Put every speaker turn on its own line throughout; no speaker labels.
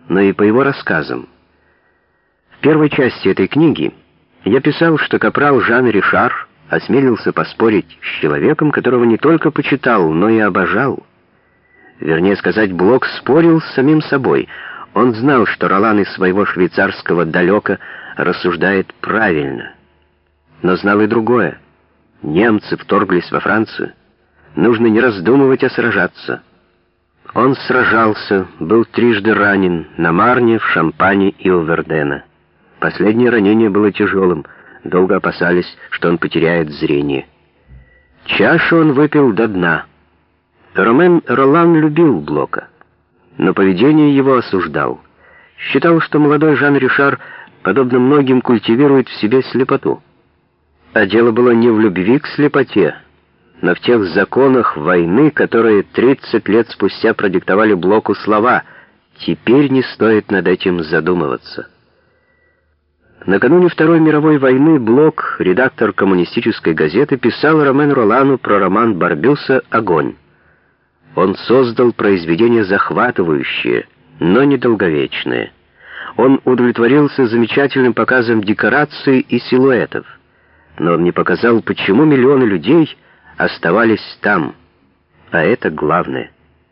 но и по его рассказам. В первой части этой книги я писал, что капрал Жан Ришар осмелился поспорить с человеком, которого не только почитал, но и обожал. Вернее сказать, Блок спорил с самим собой. Он знал, что Ролан из своего швейцарского далека рассуждает правильно. Но знал и другое. Немцы вторглись во Францию. Нужно не раздумывать, а сражаться. Он сражался, был трижды ранен на Марне, в Шампане и у Вердена. Последнее ранение было тяжелым, долго опасались, что он потеряет зрение. Чашу он выпил до дна. Ромен Ролан любил Блока, но поведение его осуждал. Считал, что молодой Жан Ришар, подобно многим, культивирует в себе слепоту. А дело было не в любви к слепоте, но в тех законах войны, которые 30 лет спустя продиктовали Блоку слова «Теперь не стоит над этим задумываться». Накануне Второй мировой войны Блок, редактор коммунистической газеты, писал Ромену Ролану про роман Барбюса «Огонь». Он создал произведение захватывающее, но недолговечное. Он удовлетворился замечательным показом декораций и силуэтов, но он не показал, почему миллионы людей оставались там, а это главное.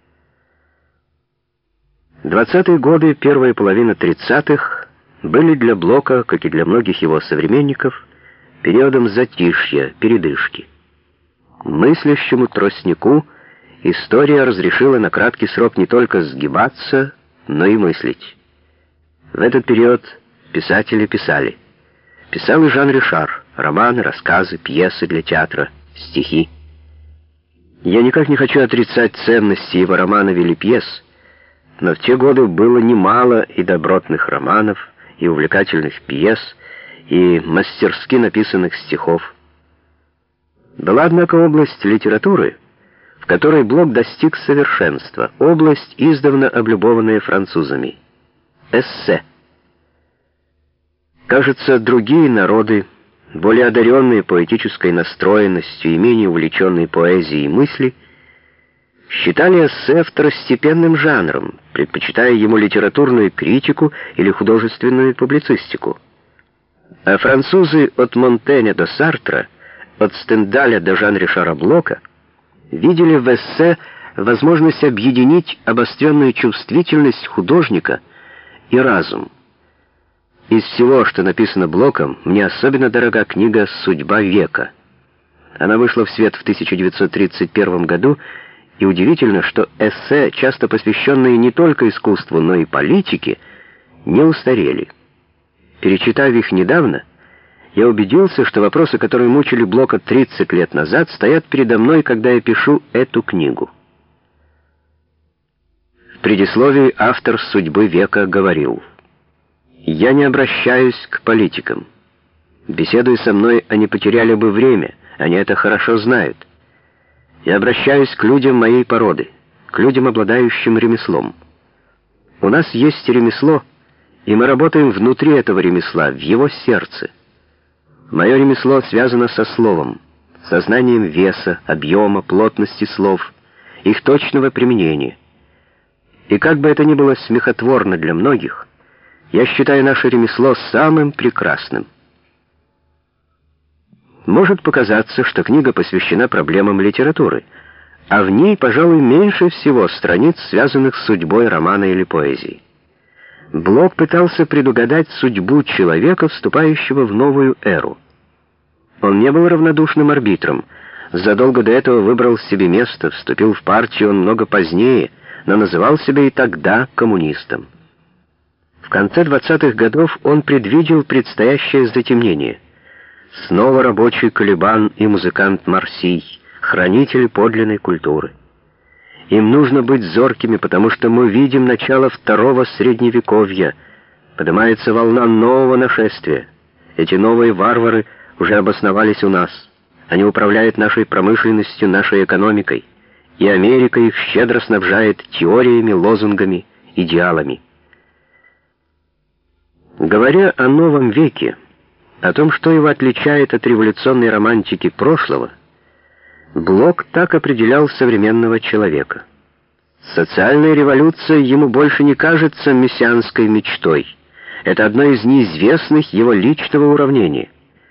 20-е годы, первая половина 30-х были для Блока, как и для многих его современников, периодом затишья, передышки. Мыслящему тростнику история разрешила на краткий срок не только сгибаться, но и мыслить. В этот период писатели писали. Писал и Жан Ришар, романы, рассказы, пьесы для театра, стихи. Я никак не хочу отрицать ценности его романов или пьес, но в те годы было немало и добротных романов, и увлекательных пьес, и мастерски написанных стихов. Была, однако, область литературы, в которой Блок достиг совершенства, область, издавна облюбованная французами — эссе. Кажется, другие народы, более одаренные поэтической настроенностью и менее увлеченные поэзией и мысли, считали эссе второстепенным жанром, предпочитая ему литературную критику или художественную публицистику. А французы от Монтэня до Сартра, от Стендаля до Жан-Ришара Блока видели в эссе возможность объединить обостренную чувствительность художника и разум. Из всего, что написано Блоком, мне особенно дорога книга «Судьба века». Она вышла в свет в 1931 году, и удивительно, что эссе, часто посвященные не только искусству, но и политике, не устарели. Перечитав их недавно, я убедился, что вопросы, которые мучили Блока 30 лет назад, стоят передо мной, когда я пишу эту книгу. В предисловии автор «Судьбы века» говорил: «Я не обращаюсь к политикам. Беседуя со мной, они потеряли бы время, они это хорошо знают. Я обращаюсь к людям моей породы, к людям, обладающим ремеслом. У нас есть ремесло, и мы работаем внутри этого ремесла, в его сердце. Мое ремесло связано со словом, со знанием веса, объема, плотности слов, их точного применения. И как бы это ни было смехотворно для многих, я считаю наше ремесло самым прекрасным». Может показаться, что книга посвящена проблемам литературы, а в ней, пожалуй, меньше всего страниц, связанных с судьбой романа или поэзии. Блок пытался предугадать судьбу человека, вступающего в новую эру. Он не был равнодушным арбитром. Задолго до этого выбрал себе место, вступил в партию он много позднее, но называл себя и тогда коммунистом. В конце 20-х годов он предвидел предстоящее затемнение. Снова рабочий Колебан и музыкант Марсий, хранители подлинной культуры. Им нужно быть зоркими, потому что мы видим начало второго средневековья. Поднимается волна нового нашествия. Эти новые варвары уже обосновались у нас. Они управляют нашей промышленностью, нашей экономикой. И Америка их щедро снабжает теориями, лозунгами, идеалами. Говоря о новом веке, о том, что его отличает от революционной романтики прошлого, Блок так определял современного человека. Социальная революция ему больше не кажется мессианской мечтой. Это одно из неизвестных его личного уравнения.